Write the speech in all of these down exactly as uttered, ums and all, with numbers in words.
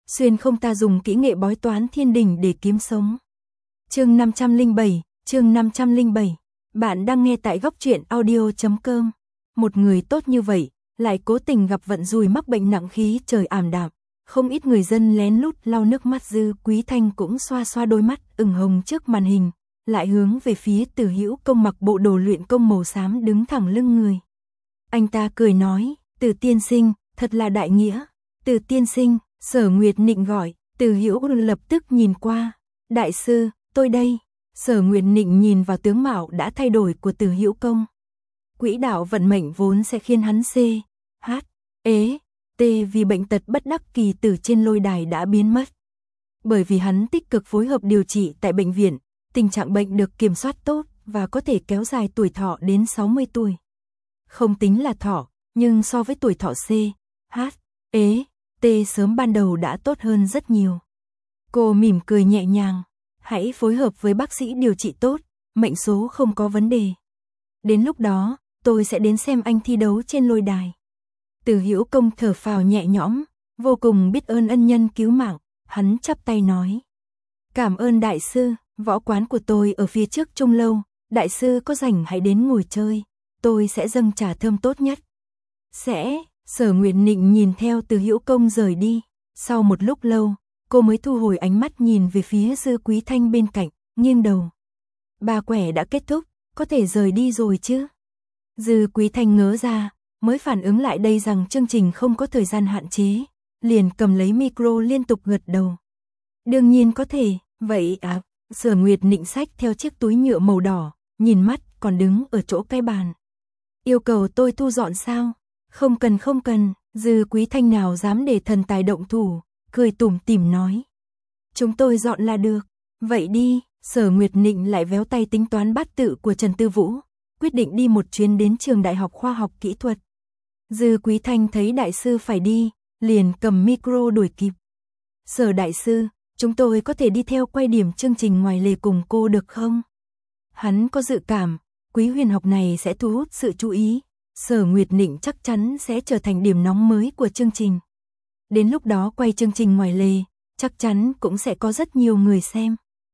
xuyên không ta dùng kỹ nghệ bói toán thiên đình để kiếm sống. Chương năm trăm lẻ bảy, chương năm trăm lẻ bảy. Bạn đang nghe tại góc truyện audio chấm com. Một người tốt như vậy, lại cố tình gặp vận rủi mắc bệnh nặng khí trời ảm đạm. Không ít người dân lén lút lau nước mắt. Dư Quý Thanh cũng xoa xoa đôi mắt ửng hồng trước màn hình, lại hướng về phía Từ Hữu Công mặc bộ đồ luyện công màu xám đứng thẳng lưng người. Anh ta cười nói, Từ tiên sinh, thật là đại nghĩa. Từ tiên sinh, Sở Nguyệt Nịnh gọi. Từ Hữu lập tức nhìn qua. Đại sư, tôi đây. Sở Nguyệt Nịnh nhìn vào tướng mạo đã thay đổi của Từ Hữu Công. Quỹ đạo vận mệnh vốn sẽ khiến hắn C, H, ế, T vì bệnh tật bất đắc kỳ từ trên lôi đài đã biến mất. Bởi vì hắn tích cực phối hợp điều trị tại bệnh viện, tình trạng bệnh được kiểm soát tốt và có thể kéo dài tuổi thọ đến sáu mươi tuổi. Không tính là thọ, nhưng so với tuổi thọ C, H, ế, T sớm ban đầu đã tốt hơn rất nhiều. Cô mỉm cười nhẹ nhàng, hãy phối hợp với bác sĩ điều trị tốt, mệnh số không có vấn đề. Đến lúc đó, tôi sẽ đến xem anh thi đấu trên lôi đài. Từ Hữu Công thở phào nhẹ nhõm, vô cùng biết ơn ân nhân cứu mạng, hắn chắp tay nói. Cảm ơn đại sư, võ quán của tôi ở phía trước Trung Lâu, đại sư có rảnh hãy đến ngồi chơi, tôi sẽ dâng trà thơm tốt nhất. Sẽ, Sở Nguyệt Nịnh nhìn theo Từ Hữu Công rời đi, sau một lúc lâu, cô mới thu hồi ánh mắt nhìn về phía Dư Quý Thanh bên cạnh, nghiêng đầu. Ba quẻ đã kết thúc, có thể rời đi rồi chứ? Dư Quý Thanh ngớ ra, mới phản ứng lại đây rằng chương trình không có thời gian hạn chế, liền cầm lấy micro liên tục gật đầu. Đương nhiên có thể, vậy à, Sở Nguyệt Nịnh xách theo chiếc túi nhựa màu đỏ, nhìn mắt còn đứng ở chỗ cái bàn. Yêu cầu tôi thu dọn sao? Không cần không cần, Dư Quý Thanh nào dám để thần tài động thủ, cười tủm tỉm nói. Chúng tôi dọn là được, vậy đi, Sở Nguyệt Nịnh lại véo tay tính toán bát tự của Trần Tư Vũ, quyết định đi một chuyến đến trường Đại học Khoa học Kỹ thuật. Dư Quý Thanh thấy đại sư phải đi, liền cầm micro đuổi kịp. Sở đại sư, chúng tôi có thể đi theo quay điểm chương trình ngoài lề cùng cô được không? Hắn có dự cảm, quý huyền học này sẽ thu hút sự chú ý, Sở Nguyệt Nịnh chắc chắn sẽ trở thành điểm nóng mới của chương trình. Đến lúc đó quay chương trình ngoài lề, chắc chắn cũng sẽ có rất nhiều người xem.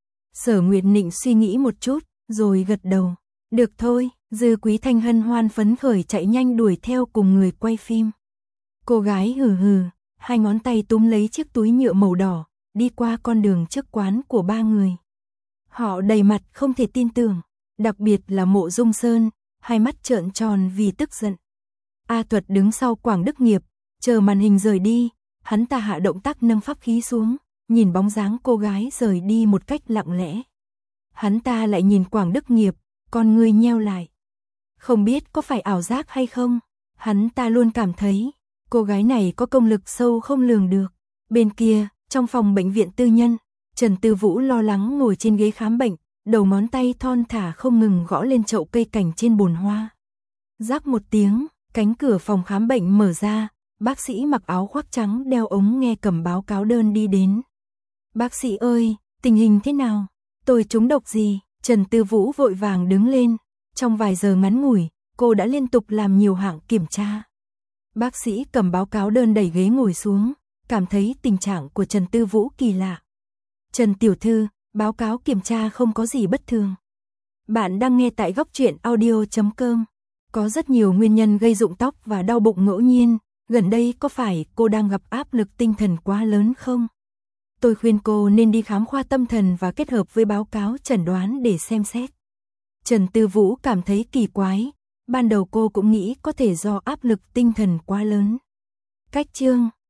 Sở Nguyệt Nịnh suy nghĩ một chút, rồi gật đầu. Được thôi, Dư Quý Thanh hân hoan phấn khởi chạy nhanh đuổi theo cùng người quay phim. Cô gái hừ hừ, hai ngón tay túm lấy chiếc túi nhựa màu đỏ, đi qua con đường trước quán của ba người. Họ đầy mặt không thể tin tưởng, đặc biệt là Mộ Dung Sơn, hai mắt trợn tròn vì tức giận. A Thuật đứng sau Quảng Đức Nghiệp, chờ màn hình rời đi, hắn ta hạ động tác nâng pháp khí xuống, nhìn bóng dáng cô gái rời đi một cách lặng lẽ. Hắn ta lại nhìn Quảng Đức Nghiệp, con người nheo lại. Không biết có phải ảo giác hay không, hắn ta luôn cảm thấy, cô gái này có công lực sâu không lường được. Bên kia, trong phòng bệnh viện tư nhân, Trần Tư Vũ lo lắng ngồi trên ghế khám bệnh, đầu ngón tay thon thả không ngừng gõ lên chậu cây cảnh trên bồn hoa. Rắc một tiếng, cánh cửa phòng khám bệnh mở ra, bác sĩ mặc áo khoác trắng đeo ống nghe cầm báo cáo đơn đi đến. Bác sĩ ơi, tình hình thế nào? Tôi trúng độc gì? Trần Tư Vũ vội vàng đứng lên. Trong vài giờ ngắn ngủi, cô đã liên tục làm nhiều hạng kiểm tra. Bác sĩ cầm báo cáo đơn đẩy ghế ngồi xuống, cảm thấy tình trạng của Trần Tư Vũ kỳ lạ. Trần tiểu thư, báo cáo kiểm tra không có gì bất thường. Bạn đang nghe tại góc truyện audio chấm com. Có rất nhiều nguyên nhân gây rụng tóc và đau bụng ngẫu nhiên, gần đây có phải cô đang gặp áp lực tinh thần quá lớn không? Tôi khuyên cô nên đi khám khoa tâm thần và kết hợp với báo cáo chẩn đoán để xem xét. Trần Tư Vũ cảm thấy kỳ quái, ban đầu cô cũng nghĩ có thể do áp lực tinh thần quá lớn. Cách chương